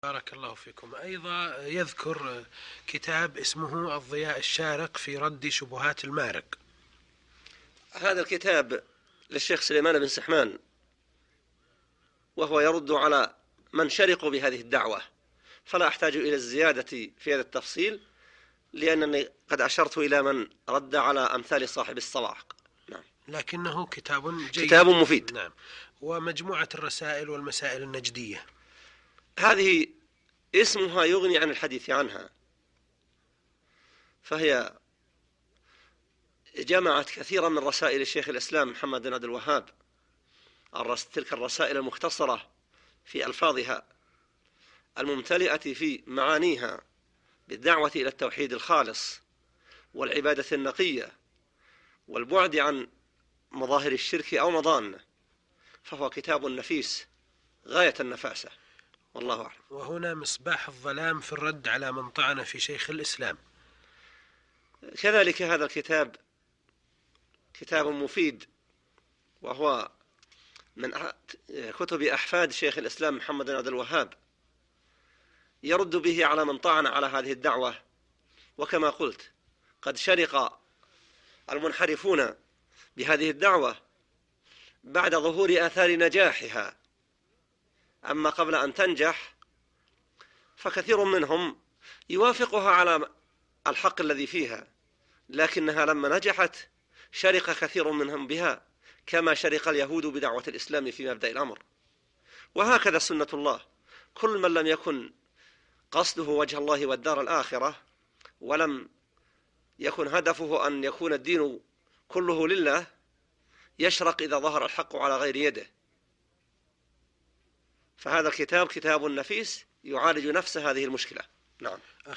بارك الله فيكم. أيضا يذكر كتاب اسمه الضياء الشارق في رد شبهات المارق. هذا الكتاب للشيخ سليمان بن سحمان، وهو يرد على من شرقوا بهذه الدعوة، فلا أحتاج إلى الزيادة في هذا التفصيل، لأنني قد أشرت إلى من رد على أمثال صاحب الصواعق. نعم. لكنه كتاب جيد، كتاب مفيد. نعم. ومجموعة الرسائل والمسائل النجدية، هذه اسمها يغني عن الحديث عنها، فهي جمعت كثيرا من رسائل الشيخ الإسلام محمد بن عبد الوهاب، تلك الرسائل المختصرة في ألفاظها، الممتلئة في معانيها بالدعوة إلى التوحيد الخالص والعبادة النقية والبعد عن مظاهر الشرك أو مضانه، فهو كتاب نفيس غاية النفاسة، والله أعلم. وهنا مصباح الظلام في الرد على من طعن في شيخ الإسلام. كذلك هذا الكتاب كتاب مفيد، وهو من كتب أحفاد شيخ الإسلام محمد بن عبد الوهاب، يرد به على من طعن على هذه الدعوة. وكما قلت، قد شرق المنحرفون بهذه الدعوة بعد ظهور آثار نجاحها، أما قبل أن تنجح فكثير منهم يوافقها على الحق الذي فيها، لكنها لما نجحت شرق كثير منهم بها، كما شرق اليهود بدعوة الإسلام في مبدأ الأمر. وهكذا سنة الله، كل من لم يكن قصده وجه الله والدار الآخرة، ولم يكن هدفه أن يكون الدين كله لله، يشرق إذا ظهر الحق على غير يده. فهذا الكتاب كتاب نفيس يعالج نفس هذه المشكلة. نعم.